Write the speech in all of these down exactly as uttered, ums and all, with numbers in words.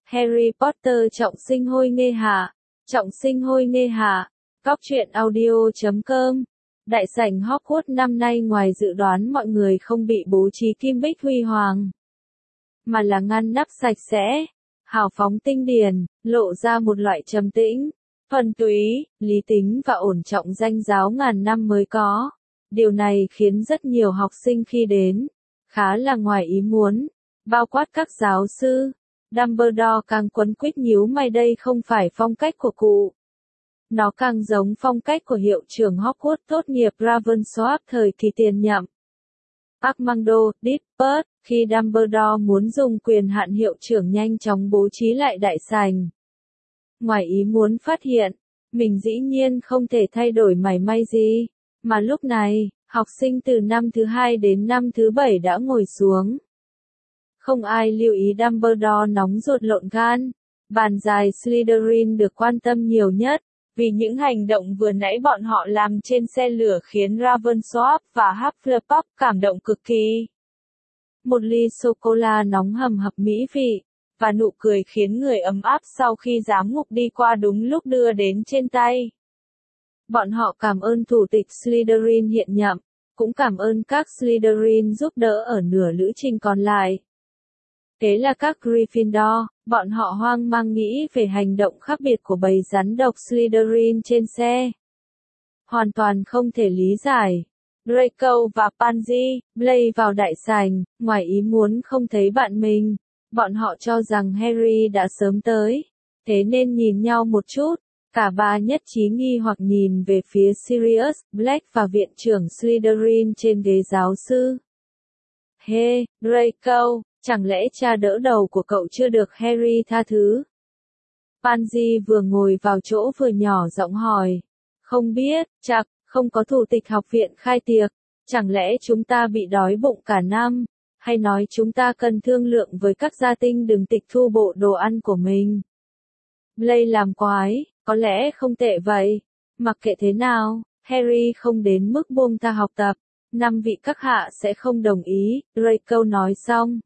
Harry Potter trọng sinh hôi nghê hạ. Trọng sinh hôi nghê hạ. Góc truyện audio chấm com. Đại sảnh Hogwarts năm nay ngoài dự đoán mọi người không bị bố trí kim bích huy hoàng, mà là ngăn nắp sạch sẽ, hào phóng tinh điển, lộ ra một loại trầm tĩnh, thuần túy, lý tính và ổn trọng danh giáo ngàn năm mới có. Điều này khiến rất nhiều học sinh khi đến, khá là ngoài ý muốn, bao quát các giáo sư. Dumbledore càng quấn quýt nhíu mày, đây không phải phong cách của cụ. Nó càng giống phong cách của hiệu trưởng Hogwarts tốt nghiệp Ravensworth thời kỳ tiền nhậm. Armando Dispert, khi Dumbledore muốn dùng quyền hạn hiệu trưởng nhanh chóng bố trí lại đại sảnh. Ngoài ý muốn phát hiện, mình dĩ nhiên không thể thay đổi mảy may gì, mà lúc này, học sinh từ năm thứ hai đến năm thứ bảy đã ngồi xuống. Không ai lưu ý Dumbledore nóng ruột lộn gan. Bàn dài Slytherin được quan tâm nhiều nhất, vì những hành động vừa nãy bọn họ làm trên xe lửa khiến Ravensworth và Hufflepuff cảm động cực kỳ. Một ly sô-cô-la nóng hầm hập mỹ vị, và nụ cười khiến người ấm áp sau khi giám ngục đi qua đúng lúc đưa đến trên tay. Bọn họ cảm ơn thủ tịch Slytherin hiện nhậm, cũng cảm ơn các Slytherin giúp đỡ ở nửa lữ trình còn lại. Thế là các Gryffindor, bọn họ hoang mang nghĩ về hành động khác biệt của bầy rắn độc Slytherin trên xe. Hoàn toàn không thể lý giải. Draco và Pansy, Blaise vào đại sảnh, ngoài ý muốn không thấy bạn mình. Bọn họ cho rằng Harry đã sớm tới, thế nên nhìn nhau một chút. Cả ba nhất trí nghi hoặc nhìn về phía Sirius Black và viện trưởng Slytherin trên ghế giáo sư. Hey, Draco, chẳng lẽ cha đỡ đầu của cậu chưa được Harry tha thứ? Pansy vừa ngồi vào chỗ vừa nhỏ giọng hỏi. Không biết, chắc, không có thủ tịch học viện khai tiệc, chẳng lẽ chúng ta bị đói bụng cả năm, hay nói chúng ta cần thương lượng với các gia tinh đừng tịch thu bộ đồ ăn của mình. Blaise làm quái, có lẽ không tệ vậy, mặc kệ thế nào, Harry không đến mức buông tha học tập, năm vị các hạ sẽ không đồng ý, Draco nói xong.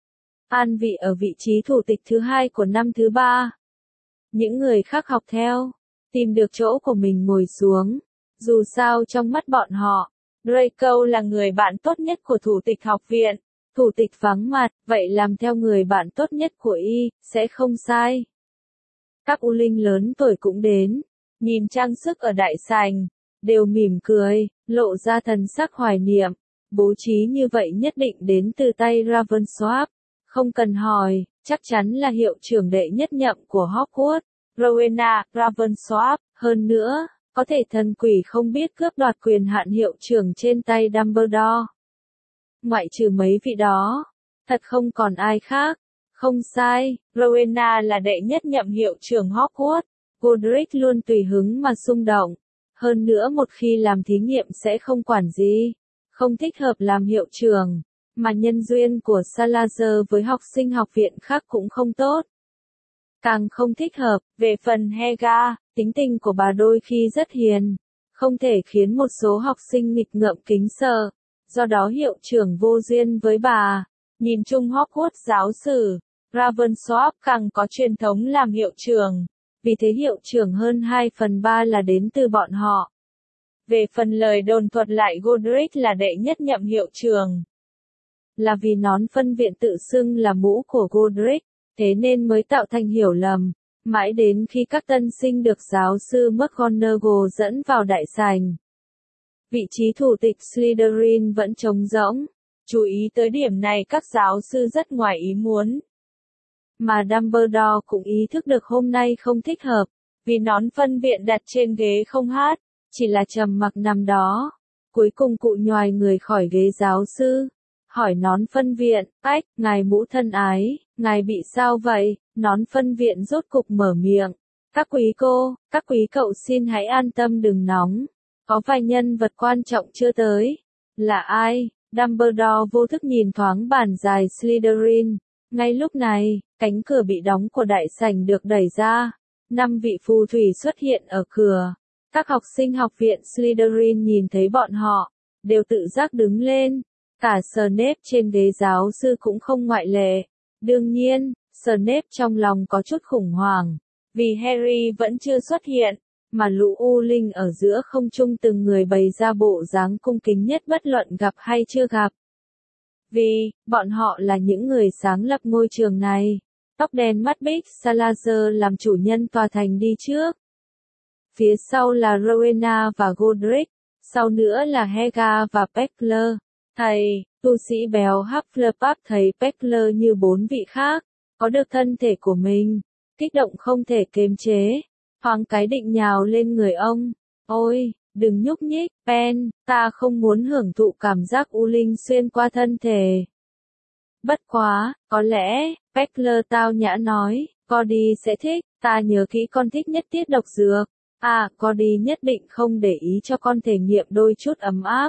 An vị ở vị trí thủ tịch thứ hai của năm thứ ba. Những người khác học theo, tìm được chỗ của mình ngồi xuống. Dù sao trong mắt bọn họ, Draco là người bạn tốt nhất của thủ tịch học viện. Thủ tịch vắng mặt, vậy làm theo người bạn tốt nhất của y, sẽ không sai. Các U Linh lớn tuổi cũng đến, nhìn trang sức ở đại sảnh, đều mỉm cười, lộ ra thần sắc hoài niệm. Bố trí như vậy nhất định đến từ tay Ravensworth. Không cần hỏi, chắc chắn là hiệu trưởng đệ nhất nhậm của Hogwarts, Rowena Ravensworth. Hơn nữa, có thể thần quỷ không biết cướp đoạt quyền hạn hiệu trưởng trên tay Dumbledore. Ngoại trừ mấy vị đó, thật không còn ai khác. Không sai, Rowena là đệ nhất nhậm hiệu trưởng Hogwarts. Godric luôn tùy hứng mà xung động. Hơn nữa một khi làm thí nghiệm sẽ không quản gì, không thích hợp làm hiệu trưởng. Mà nhân duyên của Salazar với học sinh học viện khác cũng không tốt. Càng không thích hợp, về phần Helga, tính tình của bà đôi khi rất hiền, không thể khiến một số học sinh nghịch ngợm kính sợ, do đó hiệu trưởng vô duyên với bà. Nhìn chung Hogwarts giáo sử, Ravensworth càng có truyền thống làm hiệu trưởng, vì thế hiệu trưởng hơn hai phần ba là đến từ bọn họ. Về phần lời đồn thuật lại Godric là đệ nhất nhậm hiệu trưởng, là vì nón phân viện tự xưng là mũ của Godric, thế nên mới tạo thành hiểu lầm. Mãi đến khi các tân sinh được giáo sư McGonagall dẫn vào đại sảnh, vị trí thủ tịch Slytherin vẫn trống rỗng. Chú ý tới điểm này các giáo sư rất ngoài ý muốn. Mà Dumbledore cũng ý thức được hôm nay không thích hợp, vì nón phân viện đặt trên ghế không hát, chỉ là trầm mặc nằm đó. Cuối cùng cụ nhoài người khỏi ghế giáo sư, hỏi nón phân viện, ách, ngài mũ thân ái, ngài bị sao vậy? Nón phân viện rốt cục mở miệng. Các quý cô, các quý cậu xin hãy an tâm đừng nóng. Có vài nhân vật quan trọng chưa tới. Là ai? Dumbledore vô thức nhìn thoáng bàn dài Slytherin. Ngay lúc này, cánh cửa bị đóng của đại sảnh được đẩy ra. Năm vị phù thủy xuất hiện ở cửa. Các học sinh học viện Slytherin nhìn thấy bọn họ, đều tự giác đứng lên. Cả Snape trên ghế giáo sư cũng không ngoại lệ. Đương nhiên, Snape trong lòng có chút khủng hoảng, vì Harry vẫn chưa xuất hiện, mà lũ U Linh ở giữa không trung từng người bày ra bộ dáng cung kính nhất bất luận gặp hay chưa gặp. Vì, bọn họ là những người sáng lập ngôi trường này. Tóc đen mắt bích Salazar làm chủ nhân tòa thành đi trước. Phía sau là Rowena và Godric, sau nữa là Helga và Peckler. Thầy, tu sĩ béo Hufflepuff thấy Peckler như bốn vị khác, có được thân thể của mình, kích động không thể kiềm chế, thoáng cái định nhào lên người ông. Ôi, đừng nhúc nhích, Pen, ta không muốn hưởng thụ cảm giác U Linh xuyên qua thân thể. Bất quá, có lẽ, Peckler tao nhã nói, Cody sẽ thích, ta nhớ kỹ con thích nhất tiết độc dược. À, Cody nhất định không để ý cho con thể nghiệm đôi chút ấm áp.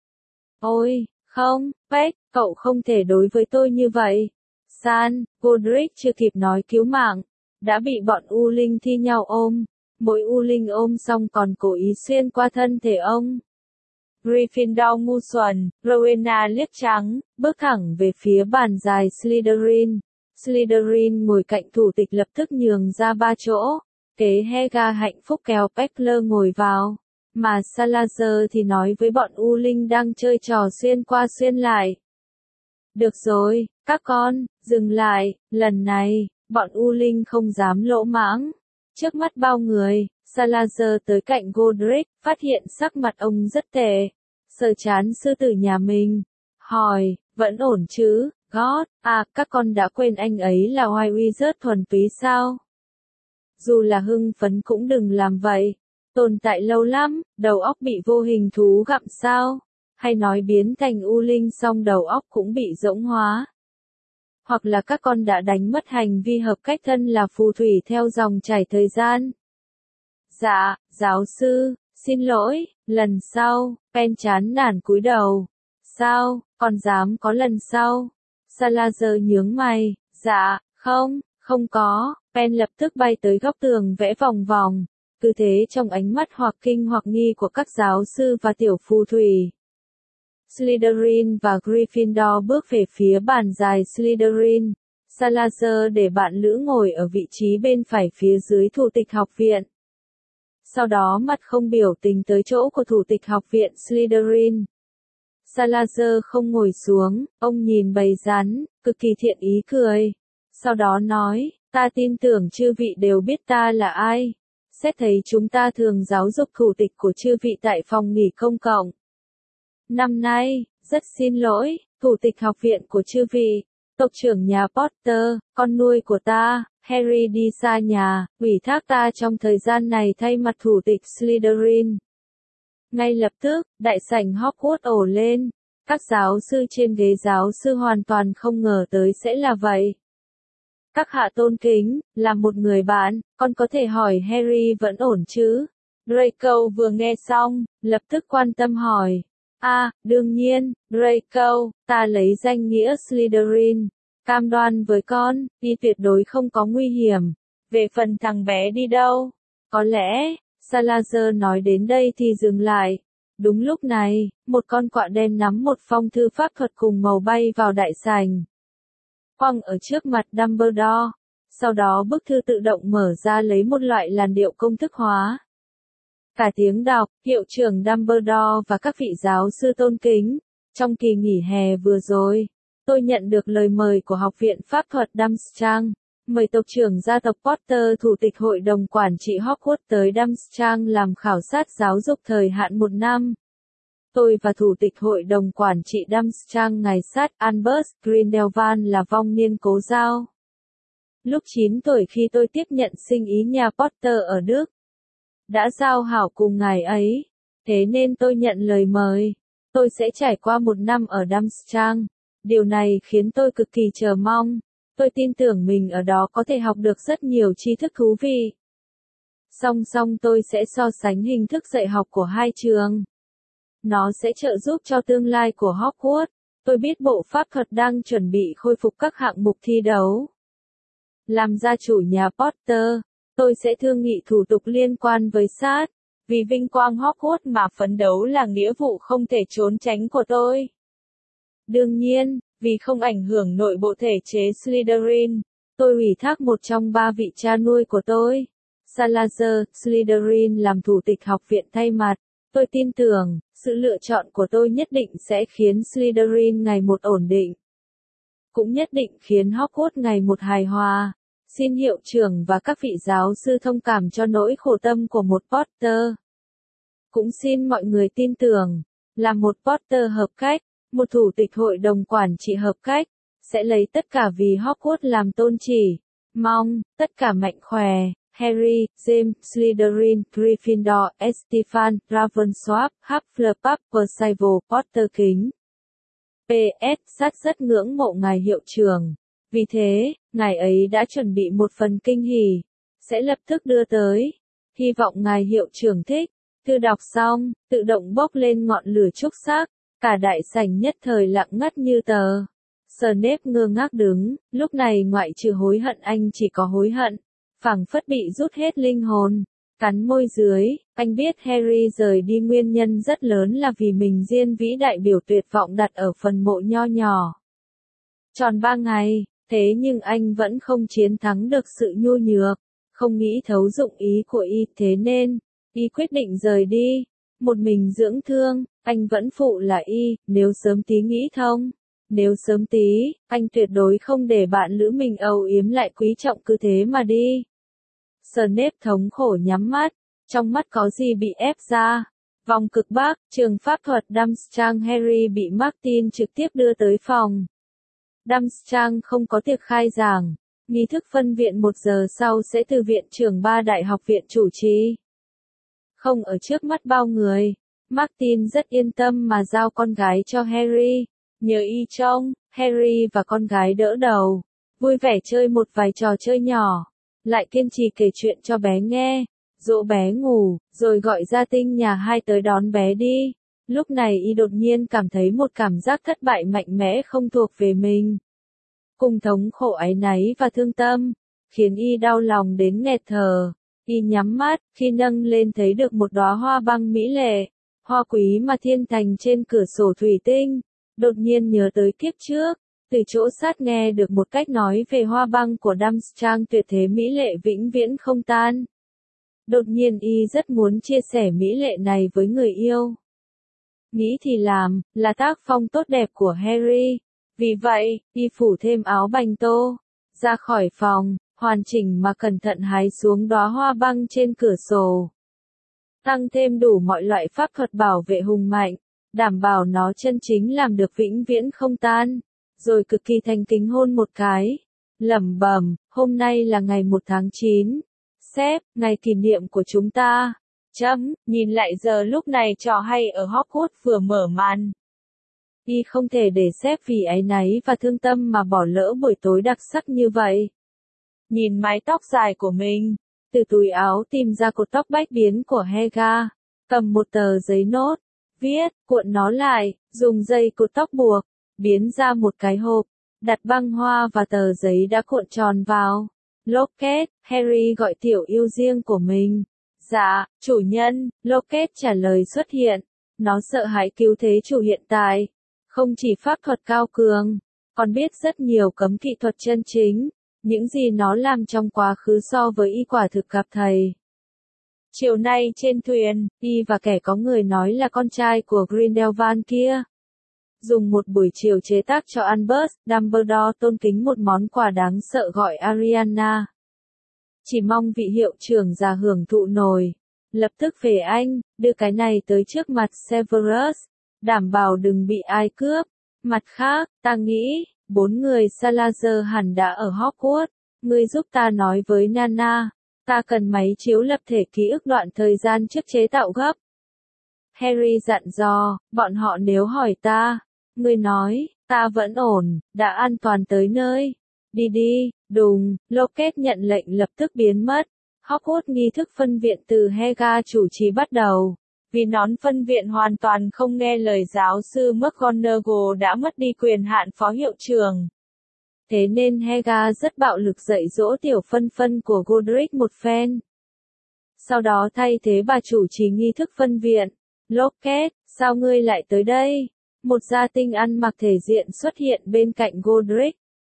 Ôi, không, Peck, cậu không thể đối với tôi như vậy. San, Godric chưa kịp nói cứu mạng, đã bị bọn U Linh thi nhau ôm. Mỗi U Linh ôm xong còn cố ý xuyên qua thân thể ông. Gryffindor ngu xuẩn, Rowena liếc trắng, bước thẳng về phía bàn dài Slytherin. Slytherin ngồi cạnh thủ tịch lập tức nhường ra ba chỗ. Kế Helga hạnh phúc kéo Peckler ngồi vào. Mà Salazar thì nói với bọn U Linh đang chơi trò xuyên qua xuyên lại. Được rồi, các con, dừng lại, lần này, bọn U Linh không dám lỗ mãng. Trước mắt bao người, Salazar tới cạnh Godric, phát hiện sắc mặt ông rất tệ. Sờ chán sư tử nhà mình. Hỏi, vẫn ổn chứ, God, à, các con đã quên anh ấy là White Wizard thuần túy sao? Dù là hưng phấn cũng đừng làm vậy. Tồn tại lâu lắm, đầu óc bị vô hình thú gặm sao? Hay nói biến thành U Linh xong đầu óc cũng bị rỗng hóa? Hoặc là các con đã đánh mất hành vi hợp cách thân là phù thủy theo dòng chảy thời gian? Dạ, giáo sư, xin lỗi, lần sau, Pen chán nản cúi đầu. Sao, còn dám có lần sau? Salazar nhướng mày, dạ, không, không có, Pen lập tức bay tới góc tường vẽ vòng vòng, cứ thế trong ánh mắt hoặc kinh hoặc nghi của các giáo sư và tiểu phù thủy. Slytherin và Gryffindor bước về phía bàn dài Slytherin. Salazar để bạn lữ ngồi ở vị trí bên phải phía dưới thủ tịch học viện. Sau đó mặt không biểu tình tới chỗ của thủ tịch học viện Slytherin. Salazar không ngồi xuống, ông nhìn bầy rắn, cực kỳ thiện ý cười. Sau đó nói, ta tin tưởng chư vị đều biết ta là ai. Xét thấy chúng ta thường giáo dục thủ tịch của chư vị tại phòng nghỉ công cộng. Năm nay, rất xin lỗi, thủ tịch học viện của chư vị, tộc trưởng nhà Potter, con nuôi của ta, Harry đi xa nhà, ủy thác ta trong thời gian này thay mặt thủ tịch Slytherin. Ngay lập tức, đại sảnh Hogwarts ồ lên, các giáo sư trên ghế giáo sư hoàn toàn không ngờ tới sẽ là vậy. Các hạ tôn kính, là một người bạn, con có thể hỏi Harry vẫn ổn chứ? Draco vừa nghe xong, lập tức quan tâm hỏi. À, đương nhiên, Draco, ta lấy danh nghĩa Slytherin, cam đoan với con, y tuyệt đối không có nguy hiểm. Về phần thằng bé đi đâu? Có lẽ, Salazar nói đến đây thì dừng lại. Đúng lúc này, một con quạ đen nắm một phong thư pháp thuật cùng màu bay vào đại sảnh. Quăng ở trước mặt Dumbledore. Sau đó bức thư tự động mở ra lấy một loại làn điệu công thức hóa. Cả tiếng đọc, hiệu trưởng Dumbledore và các vị giáo sư tôn kính. Trong kỳ nghỉ hè vừa rồi, tôi nhận được lời mời của Học viện Pháp thuật Durmstrang. Mời tộc trưởng gia tộc Potter thủ tịch hội đồng quản trị Hogwarts tới Durmstrang làm khảo sát giáo dục thời hạn một năm. Tôi và thủ tịch hội đồng quản trị Durmstrang ngài sát Albus Grindelwald là vong niên cố giao. Lúc chín tuổi khi tôi tiếp nhận sinh ý nhà Potter ở Đức, đã giao hảo cùng ngài ấy, thế nên tôi nhận lời mời. Tôi sẽ trải qua một năm ở Durmstrang. Điều này khiến tôi cực kỳ chờ mong. Tôi tin tưởng mình ở đó có thể học được rất nhiều tri thức thú vị. Song song tôi sẽ so sánh hình thức dạy học của hai trường. Nó sẽ trợ giúp cho tương lai của Hogwarts. Tôi biết bộ pháp thuật đang chuẩn bị khôi phục các hạng mục thi đấu. Làm gia chủ nhà Potter, tôi sẽ thương nghị thủ tục liên quan với sát. Vì vinh quang Hogwarts mà phấn đấu là nghĩa vụ không thể trốn tránh của tôi. Đương nhiên, vì không ảnh hưởng nội bộ thể chế Slytherin, Tôi ủy thác một trong ba vị cha nuôi của tôi, Salazar Slytherin làm thủ tịch học viện thay mặt. Tôi tin tưởng, sự lựa chọn của tôi nhất định sẽ khiến Slytherin ngày một ổn định. Cũng nhất định khiến Hogwarts ngày một hài hòa. Xin hiệu trưởng và các vị giáo sư thông cảm cho nỗi khổ tâm của một Potter. Cũng xin mọi người tin tưởng, là một Potter hợp cách, một thủ tịch hội đồng quản trị hợp cách, sẽ lấy tất cả vì Hogwarts làm tôn chỉ. Mong, tất cả mạnh khỏe. Harry, James, Slytherin, Gryffindor, Estefan, Ravensworth, Hufflepuff, Percival, Potter kính. pê ét Sát rất ngưỡng mộ ngài hiệu trưởng. Vì thế, ngài ấy đã chuẩn bị một phần kinh hỉ, sẽ lập tức đưa tới. Hy vọng ngài hiệu trưởng thích. Thư đọc xong, tự động bốc lên ngọn lửa trúc sắc, cả đại sảnh nhất thời lặng ngắt như tờ. Snape ngơ ngác đứng, lúc này ngoại trừ hối hận anh chỉ có hối hận, phảng phất bị rút hết linh hồn. Cắn môi dưới, anh biết Harry rời đi nguyên nhân rất lớn là vì mình Diên vĩ đại biểu tuyệt vọng đặt ở phần mộ nho nhỏ. Tròn ba ngày, thế nhưng anh vẫn không chiến thắng được sự nhu nhược, không nghĩ thấu dụng ý của y, thế nên, y quyết định rời đi, một mình dưỡng thương. Anh vẫn phụ là y, nếu sớm tí nghĩ thông. Nếu sớm tí, anh tuyệt đối không để bạn lữ mình âu yếm lại quý trọng cứ thế mà đi. Snape thống khổ nhắm mắt, trong mắt có gì bị ép ra. Vòng cực bắc, trường pháp thuật Durmstrang. Harry bị Martin trực tiếp đưa tới phòng. Durmstrang không có tiệc khai giảng, nghi thức phân viện một giờ sau sẽ từ viện trưởng ba đại học viện chủ trì. Không ở trước mắt bao người, Martin rất yên tâm mà giao con gái cho Harry. Nhờ y trông, Harry và con gái đỡ đầu, vui vẻ chơi một vài trò chơi nhỏ, lại kiên trì kể chuyện cho bé nghe, dỗ bé ngủ, rồi gọi gia tinh nhà hai tới đón bé đi. Lúc này y đột nhiên cảm thấy một cảm giác thất bại mạnh mẽ không thuộc về mình. Cùng thống khổ áy náy và thương tâm, khiến y đau lòng đến nghẹt thở. Y nhắm mắt, khi nâng lên thấy được một đóa hoa băng mỹ lệ, hoa quý mà thiên thành trên cửa sổ thủy tinh. Đột nhiên nhớ tới kiếp trước, từ chỗ sát nghe được một cách nói về hoa băng của Durmstrang tuyệt thế mỹ lệ vĩnh viễn không tan. Đột nhiên y rất muốn chia sẻ mỹ lệ này với người yêu. Nghĩ thì làm, là tác phong tốt đẹp của Harry. Vì vậy, y phủ thêm áo bành tô, ra khỏi phòng, hoàn chỉnh mà cẩn thận hái xuống đóa hoa băng trên cửa sổ. Tăng thêm đủ mọi loại pháp thuật bảo vệ hùng mạnh, đảm bảo nó chân chính làm được vĩnh viễn không tan, rồi cực kỳ thành kính hôn một cái. Lẩm bẩm, hôm nay là ngày một tháng chín. Sếp, ngày kỷ niệm của chúng ta. Chấm, nhìn lại giờ lúc này trò hay ở Hogwarts vừa mở màn. Y không thể để sếp vì áy náy và thương tâm mà bỏ lỡ buổi tối đặc sắc như vậy. Nhìn mái tóc dài của mình, từ túi áo tìm ra cột tóc bách biến của Helga, cầm một tờ giấy nốt, viết, cuộn nó lại, dùng dây cột tóc buộc, biến ra một cái hộp, đặt băng hoa và tờ giấy đã cuộn tròn vào. Locket, Harry gọi tiểu yêu riêng của mình. Dạ, chủ nhân, Locket trả lời xuất hiện. Nó sợ hãi cứu thế chủ hiện tại. Không chỉ pháp thuật cao cường, còn biết rất nhiều cấm kỵ thuật chân chính. Những gì nó làm trong quá khứ so với y quả thực gặp thầy. Chiều nay trên thuyền, y và kẻ có người nói là con trai của Grindelwald kia. Dùng một buổi chiều chế tác cho Albus, Dumbledore tôn kính một món quà đáng sợ gọi Ariana. Chỉ mong vị hiệu trưởng già hưởng thụ nổi. Lập tức về anh, đưa cái này tới trước mặt Severus, đảm bảo đừng bị ai cướp. Mặt khác, ta nghĩ, bốn người Salazar hẳn đã ở Hogwarts. Ngươi giúp ta nói với Nana, ta cần máy chiếu lập thể ký ức đoạn thời gian trước chế tạo gấp. Harry dặn dò, bọn họ nếu hỏi ta, ngươi nói, ta vẫn ổn, đã an toàn tới nơi. Đi đi, đùng, Locket nhận lệnh lập tức biến mất. Hogwarts nghi thức phân viện từ Helga chủ trì bắt đầu. Vì nón phân viện hoàn toàn không nghe lời giáo sư McGonagall đã mất đi quyền hạn phó hiệu trưởng. Thế nên Helga rất bạo lực dạy dỗ tiểu phân phân của Godric một phen. Sau đó thay thế bà chủ trì nghi thức phân viện. Locket, sao ngươi lại tới đây? Một gia tinh ăn mặc thể diện xuất hiện bên cạnh Godric.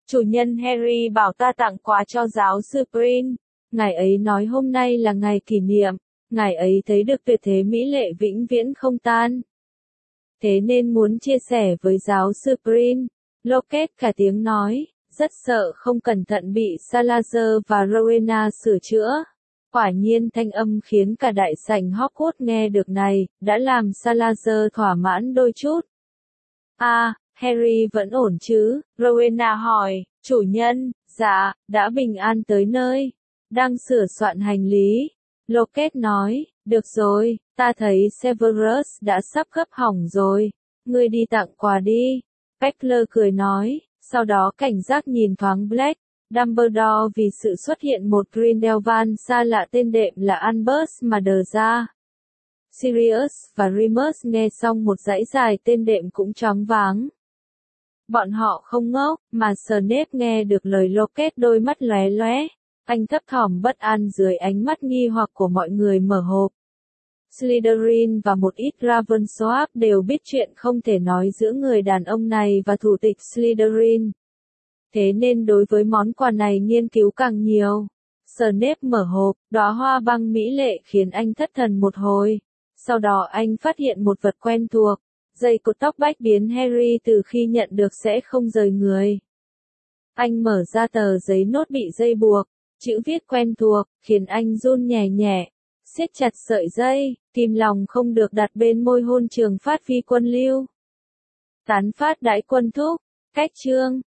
Chủ nhân Harry bảo ta tặng quà cho giáo sư Green. Ngài ấy nói hôm nay là ngày kỷ niệm. Ngài ấy thấy được tuyệt thế mỹ lệ vĩnh viễn không tan. Thế nên muốn chia sẻ với giáo sư Green. Locket cả tiếng nói, rất sợ không cẩn thận bị Salazar và Rowena sửa chữa. Quả nhiên thanh âm khiến cả đại sảnh Hogwarts nghe được này, đã làm Salazar thỏa mãn đôi chút. À, Harry vẫn ổn chứ? Rowena hỏi, chủ nhân, dạ, đã bình an tới nơi. Đang sửa soạn hành lý. Locket nói, được rồi, ta thấy Severus đã sắp gấp hỏng rồi. Ngươi đi tặng quà đi. Peckler cười nói, sau đó cảnh giác nhìn thoáng Black, Dumbledore vì sự xuất hiện một Grindelwald xa lạ tên đệm là Albus mà đờ ra. Sirius và Remus nghe xong một dãy dài tên đệm cũng choáng váng. Bọn họ không ngốc, mà Snape nghe được lời Locket đôi mắt lóe lóe. Anh thấp thỏm bất an dưới ánh mắt nghi hoặc của mọi người mở hộp. Slytherin và một ít Ravenclaw đều biết chuyện không thể nói giữa người đàn ông này và thủ tịch Slytherin. Thế nên đối với món quà này nghiên cứu càng nhiều. Snape mở hộp, đóa hoa băng mỹ lệ khiến anh thất thần một hồi. Sau đó anh phát hiện một vật quen thuộc. Dây cột tóc bách biến Harry từ khi nhận được sẽ không rời người. Anh mở ra tờ giấy nốt bị dây buộc. Chữ viết quen thuộc, khiến anh run nhẹ nhẹ. Siết chặt sợi dây, kìm lòng không được đặt bên môi hôn Trường Phát Vi Quân Lưu. Tán phát đãi quân thúc, cách chương.